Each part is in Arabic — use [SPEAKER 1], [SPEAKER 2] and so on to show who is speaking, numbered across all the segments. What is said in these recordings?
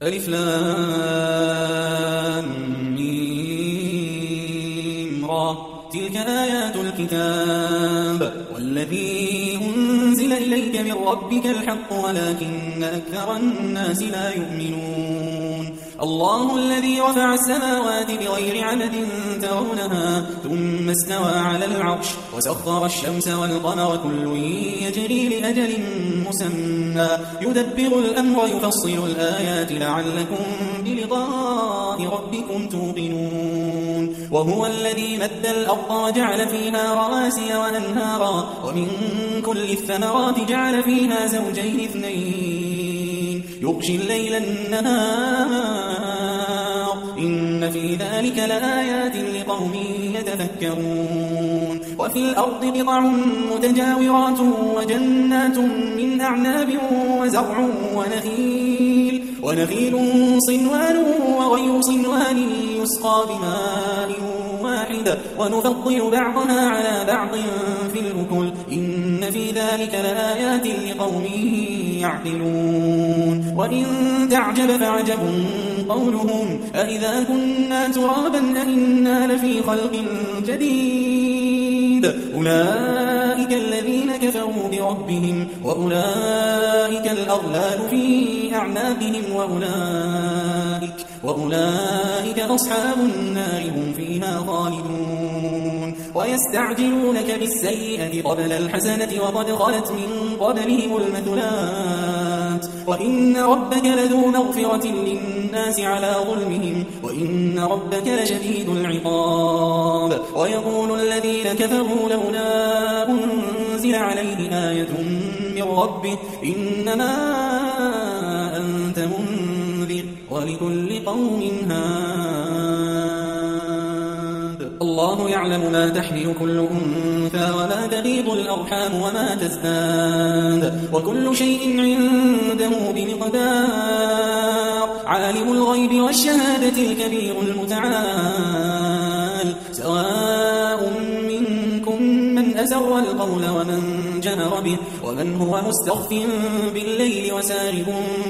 [SPEAKER 1] ألف لام ميم را. تلك آيات الكتاب والذي أنزل إليك من ربك الحق ولكن أكثر الناس لا يؤمنون. الله الذي رفع السماوات بغير عمد ترونها ثم استوى على العرش وسخر الشمس والقمر كل يجري لأجل مسمى يدبر الأمر يفصل الآيات لعلكم بلقاء ربكم توقنون. وهو الذي مد الأرض وجعل فيها رواسي وأنهارا ومن كل الثمرات جعل فيها زوجين اثنين يغشي الليل النهار إن في ذلك لآيات لقوم يتفكرون. وفي الأرض بضع متجاورات وجنات من أعناب وزرع ونخيل صنوان وغير صنوان يسقى بماء واحد ونفضل بعضها على بعض في الأكل إن في ذلك لآيات لقوم يعقلون. وإن تعجب فعجب قولهم أإذا كنا ترابا أإنا لفي خلق جديد أولئك الذين كفروا بربهم وأولئك الأغلال في أعناقهم وأولئك أصحاب النار هم فيها خالدون. ويستعجلونك بالسيئة قبل الحسنة وقد خلت من قبلهم المثلات وإن ربك لذو مغفرة للناس على ظلمهم وإن ربك لشديد العقاب. ويقول الذين كفروا لولا أنزل عليه آية من ربه إنما أنت منذر ولكل قوم هاد. الله يعلم ما تحمل كل أنثى وما تغيض الأرحام وما تزداد وكل شيء عنده بمقدار. عالم الغيب والشهادة الكبير المتعال سواء منكم من أسر القول ومن جهر به ومن هو مستخف بالليل وسارب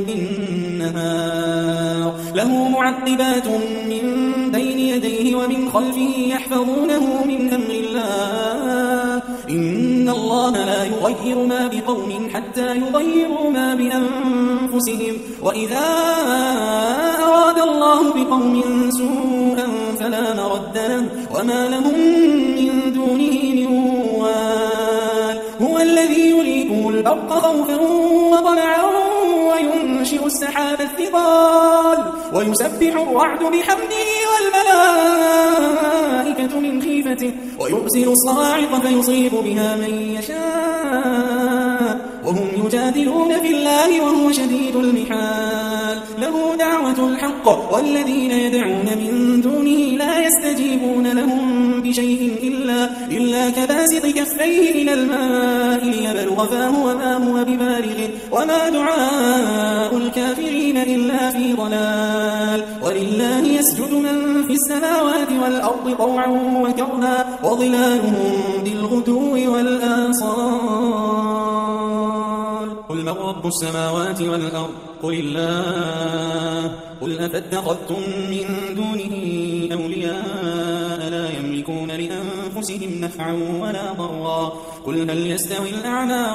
[SPEAKER 1] بالنهار. له معقبات من بين يديه ومن خلفه يحفظونه من أمر الله إن الله لا يغير ما بقوم حتى يغيروا ما بأنفسهم وإذا أراد الله بقوم سوءا فلا مرد له وما لهم من دونه من وال. هو الذي يريكم البرق خوفا وطمعا وينشئ السحاب الثقال ويسبح الرعد بحمده والملائكة من خيفته ويرسل الصواعق فيصيب بها من يشاء وهم يجادلون في الله وهو شديد المحال. له دعوة الحق والذين يدعون من دونه لا يستجيبون لهم بشيء إلا كباسط كفيه إلى الماء ليبلغ فاه وما هو ببالغه وما دعاء الكافرين إلا في ضلال. ولله يسجد من في السماوات والأرض طوعا وكرها وظلالهم بالغدو والآصال. قل من رب السماوات والأرض قل الله قل أفاتخذتم من دونه أولياء لا يملكون لأنفسهم نفعا ولا ضرا قل هل يستوي الأعمى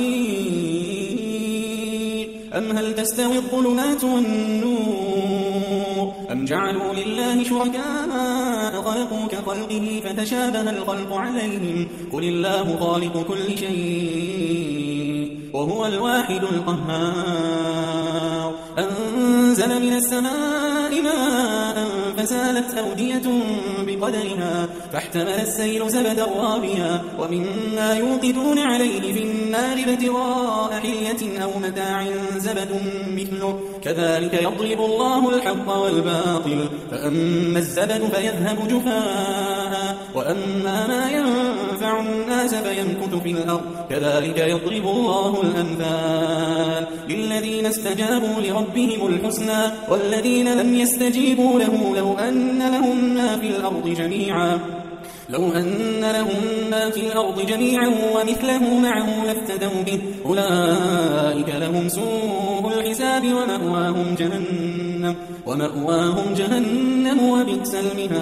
[SPEAKER 1] والبصير أم هل تستوي الظلمات والنور أم جعلوا لله شركاء خلقوا كخلقه فتشابه الخلق عليهم قل الله خالق كل شيء وهو الواحد القهار. أنزل من السماء ماء فسالت أودية بقدرها فاحتمل السيل زبدا رابيا ومما يوقدون عليه في النار ابتغاء حلية أو متاع زبد مثله كذلك يضرب الله الحق والباطل فأما الزبد فيذهب جفاء وأما ما ينفع الناس فيمكث في الأرض كذلك يضرب الله الأمثال للذين استجابوا لربهم الحسنى والذين لم يستجيبوا له لو أن لهم ما في الأرض جميعا ومثله معه لافتدوا به أولئك لهم سوء الحساب ومأواهم جهنم جهنم ومأواهم جهنم وبئس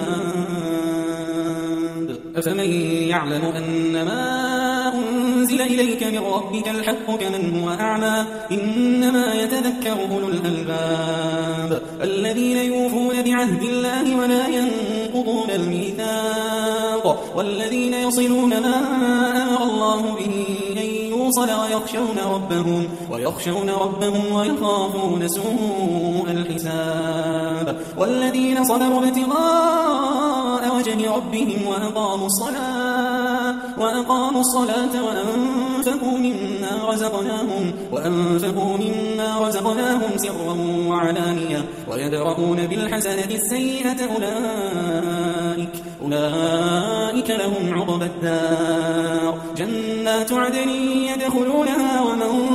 [SPEAKER 1] المهاد. أفمن يعلم أنما أنزل إليك من ربك الحق كمن هو أعمى إنما يتذكر أولو الألباب الذين يوفون بعهد الله ولا ينقضون الميثاق والذين يصلون ما أمر الله به أن يوصل ويخشون ربهم ويخافون سوء الحساب والذين صبروا ابتغاء وجه ربهم وأقاموا الصلاة وأنفقوا مما رزقناهم سرا وعلانية ويدرؤون بالحسنة السيئة أولئك لهم عقبى الدار جنات عدن يدخلونها ومن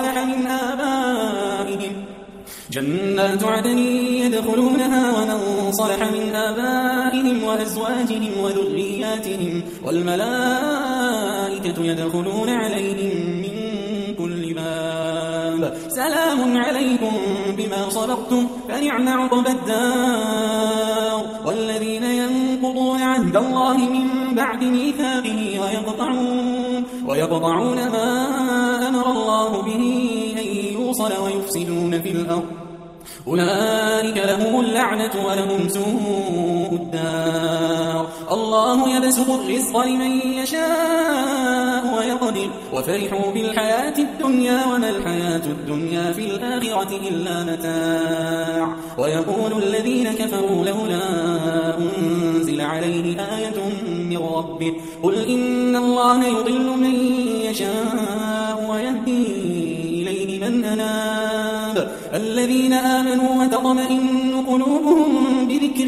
[SPEAKER 1] صلح من آبائهم وأزواجهم وذرياتهم والملائكة يدخلون عليهم من كل باب سلام عليكم بما صبرتم فنعم عقبى الدار والذين ينقضون عهد الله من بعد ميثاقه ويقطعون ما أمر الله به أن يوصل ويفسدون في الأرض أولئك لهم اللعنة ولهم سوء الدار الله يبسط الرزق لمن يشاء ويقدر وفرحوا بالحياة الدنيا وما الحياة الدنيا في الآخرة إلا متاع ويقول الذين كفروا لولا أنزل عليه آية من ربه قل إن الله يضل من يشاء ويهدي إليه من أناب الذين آمنوا وتطمئن قلوبهم بذكر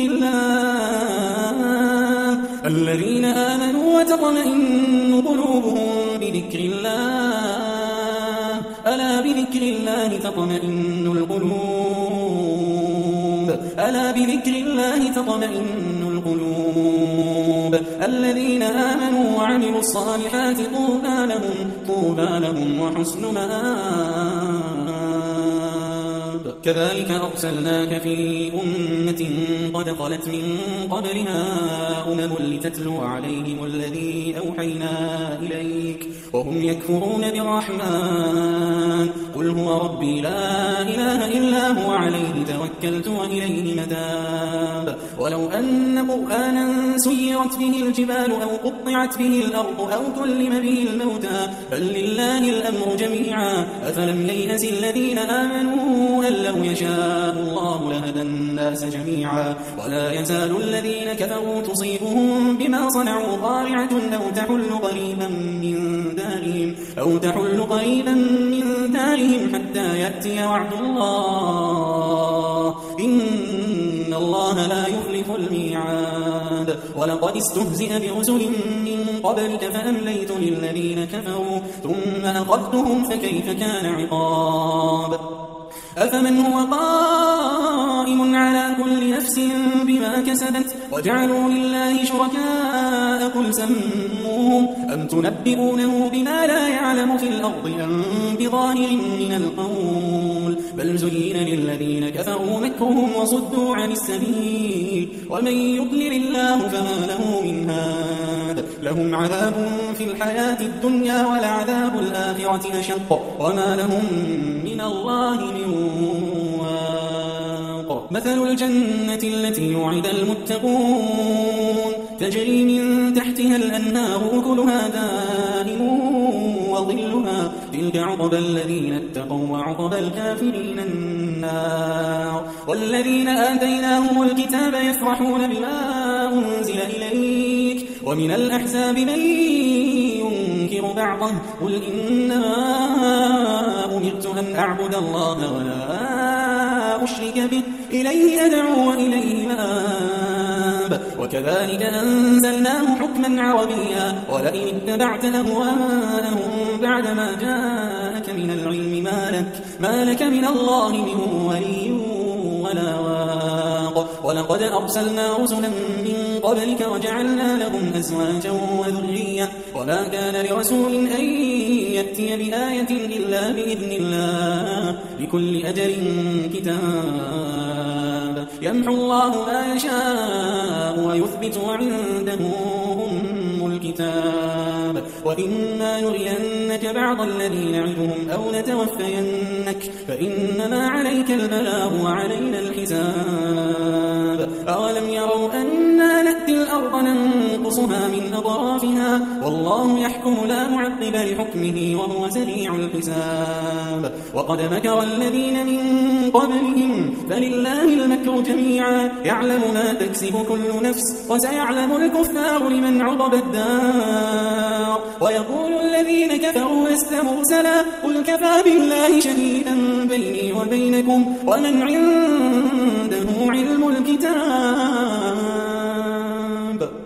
[SPEAKER 1] الله ألا بذكر الله تطمئن القلوب الذين آمنوا وعملوا الصالحات طوبى لهم وحسن مآب كذلك أرسلناك في أمة قد خلت من قبلها لتتلو عليهم الذي أوحينا إليك وهم يكفرون بالرحمن قل هو ربي لا إله إلا هو عليه توكلت وإليه متاب ولو أن قرآنا سيرت به الجبال أو قطعت به الأرض أو كلم به الموتى بل لله الأمر جميعا أفلم ييأس الذين آمنوا أن لو يشاء الله لهدى الناس جميعا ولا يزال الذين كفروا تصيبهم بما صنعوا قارعة أو تحل قريبا من دارهم حتى يأتي وعد الله إن الله لا يخلف الميعاد ولقد استهزئ برسل من قبلك فأمليت للذين كفروا ثم أخذتهم فكيف كان عقاب أفمن هو قائم على كل نفس بما كسبت وجعلوا لله شركاء قل سموهم أم تنبئونه بما لا يعلم في الأرض أم بظاهر من القول بل زين للذين كفروا مكرهم وصدوا عن السبيل ومن يضلل الله فما له من هاد لهم عذاب في الحياة الدنيا ولعذاب الآخرة أشق وما لهم من الله من واق مثل الجنة التي وعد المتقون تجري من تحتها الأنهار أكلها دائم وظلها تلك عقبى الذين اتقوا وعقبى الكافرين النار والذين آتيناهم الكتاب يفرحون بما أنزل إليك ومن الأحزاب من ينكر بعضه قل إنما أمرت أن أعبد الله ولا أشرك به إليه أدعو وإليه مآب وكذلك أنزلناه حكما عربيا ولئن اتبعت أهواءهم بعدما جاءك من العلم ما لك من الله من ولي ولا واق ولقد أرسلنا رسلا من قبلك وجعلنا لهم أزواجا وذرية وما كان لرسول أن يأتي بآية إلا بإذن الله لكل أجل كتاب يمحو الله ما يشاء ويثبت وعنده أم الكتاب وإما نرينك بعض الذي نعدهم أو نتوفينك فإنما عليك البلاغ وعلينا الحساب أولم يروا أنا نأتي الأرض ننقصها من أطرافها والله يحكم لا معقب لحكمه وهو سريع الحساب وقد مكر الذين من قبلهم فلله المكر جميعا يعلم ما تكسب كل نفس وسيعلم الكفار لمن عقب الدار ويقول الذين كفروا لست مرسلا قل كفى بالله شهيدا بيني وبينكم ومن عنده علم الكتاب